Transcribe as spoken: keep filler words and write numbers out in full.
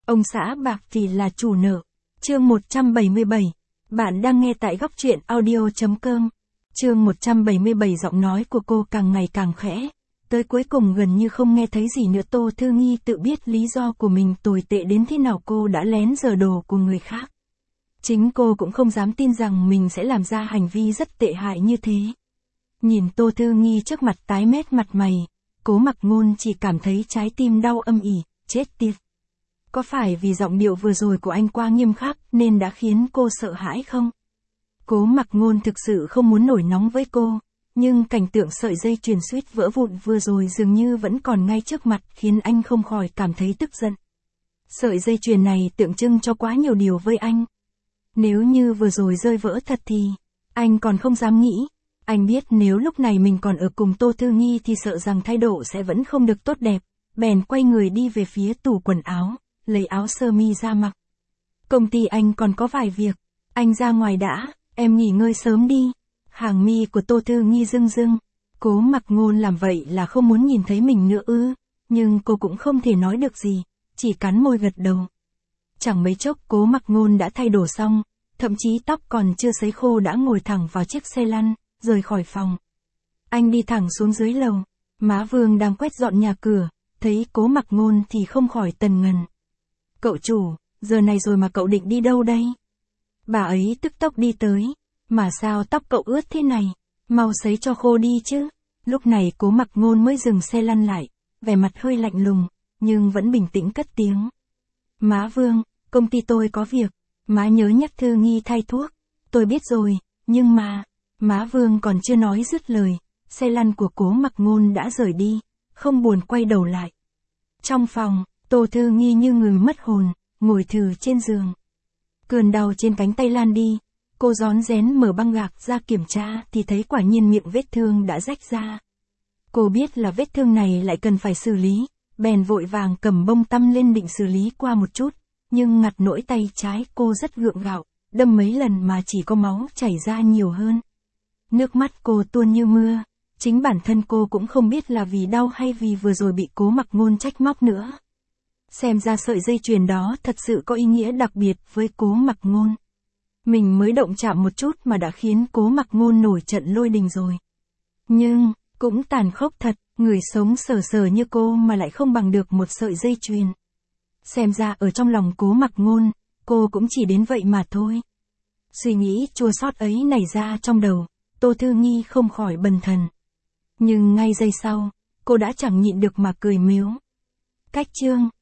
Ông xã bạc thì là chủ nợ. Chương một trăm bảy mươi bảy. Bạn đang nghe tại góc truyện audio chấm com. Chương một trăm bảy mươi bảy. Giọng nói của cô càng ngày càng khẽ. Tới cuối cùng gần như không nghe thấy gì nữa. Tô Thư Nghi tự biết lý do của mình tồi tệ đến thế nào, cô đã lén giở đồ của người khác. Chính cô cũng không dám tin rằng mình sẽ làm ra hành vi rất tệ hại như thế. Nhìn Tô Thư Nghi trước mặt tái mét mặt mày, Cố Mặc Ngôn chỉ cảm thấy trái tim đau âm ỉ, chết tiệt. Có phải vì giọng điệu vừa rồi của anh quá nghiêm khắc nên đã khiến cô sợ hãi không? Cố Mặc Ngôn thực sự không muốn nổi nóng với cô, nhưng cảnh tượng sợi dây chuyền suýt vỡ vụn vừa rồi dường như vẫn còn ngay trước mặt khiến anh không khỏi cảm thấy tức giận. Sợi dây chuyền này tượng trưng cho quá nhiều điều với anh. Nếu như vừa rồi rơi vỡ thật thì, anh còn không dám nghĩ. Anh biết nếu lúc này mình còn ở cùng Tô Thư Nghi thì sợ rằng thái độ sẽ vẫn không được tốt đẹp, bèn quay người đi về phía tủ quần áo, lấy áo sơ mi ra mặc. Công ty anh còn có vài việc, anh ra ngoài đã, em nghỉ ngơi sớm đi. Hàng mi của Tô Thư Nghi rưng rưng, Cố Mặc Ngôn làm vậy là không muốn nhìn thấy mình nữa ư, nhưng cô cũng không thể nói được gì, chỉ cắn môi gật đầu. Chẳng mấy chốc Cố Mặc Ngôn đã thay đồ xong, thậm chí tóc còn chưa sấy khô đã ngồi thẳng vào chiếc xe lăn, rời khỏi phòng. Anh đi thẳng xuống dưới lầu, má Vương đang quét dọn nhà cửa, thấy Cố Mặc Ngôn thì không khỏi tần ngần. Cậu chủ, giờ này rồi mà cậu định đi đâu đây? Bà ấy tức tốc đi tới, mà sao tóc cậu ướt thế này, mau sấy cho khô đi chứ. Lúc này Cố Mặc Ngôn mới dừng xe lăn lại, vẻ mặt hơi lạnh lùng, nhưng vẫn bình tĩnh cất tiếng. Má Vương, công ty tôi có việc, má nhớ nhắc Thư Nghi thay thuốc. Tôi biết rồi, nhưng mà... Má Vương còn chưa nói dứt lời, xe lăn của Cố Mặc Ngôn đã rời đi, không buồn quay đầu lại. Trong phòng, Tô Thư Nghi như người mất hồn, ngồi thừ trên giường. Cơn đau trên cánh tay lan đi, cô rón rén mở băng gạc ra kiểm tra thì thấy quả nhiên miệng vết thương đã rách ra. Cô biết là vết thương này lại cần phải xử lý, bèn vội vàng cầm bông tăm lên định xử lý qua một chút, nhưng ngặt nỗi tay trái cô rất gượng gạo, đâm mấy lần mà chỉ có máu chảy ra nhiều hơn. Nước mắt cô tuôn như mưa, chính bản thân cô cũng không biết là vì đau hay vì vừa rồi bị Cố Mặc Ngôn trách móc nữa. Xem ra sợi dây chuyền đó thật sự có ý nghĩa đặc biệt với Cố Mặc Ngôn. Mình mới động chạm một chút mà đã khiến Cố Mặc Ngôn nổi trận lôi đình rồi. Nhưng, cũng tàn khốc thật, người sống sờ sờ như cô mà lại không bằng được một sợi dây chuyền. Xem ra ở trong lòng Cố Mặc Ngôn, cô cũng chỉ đến vậy mà thôi. Suy nghĩ chua xót ấy nảy ra trong đầu, Tô Thư Nghi không khỏi bần thần. Nhưng ngay giây sau, cô đã chẳng nhịn được mà cười mếu. Cách chương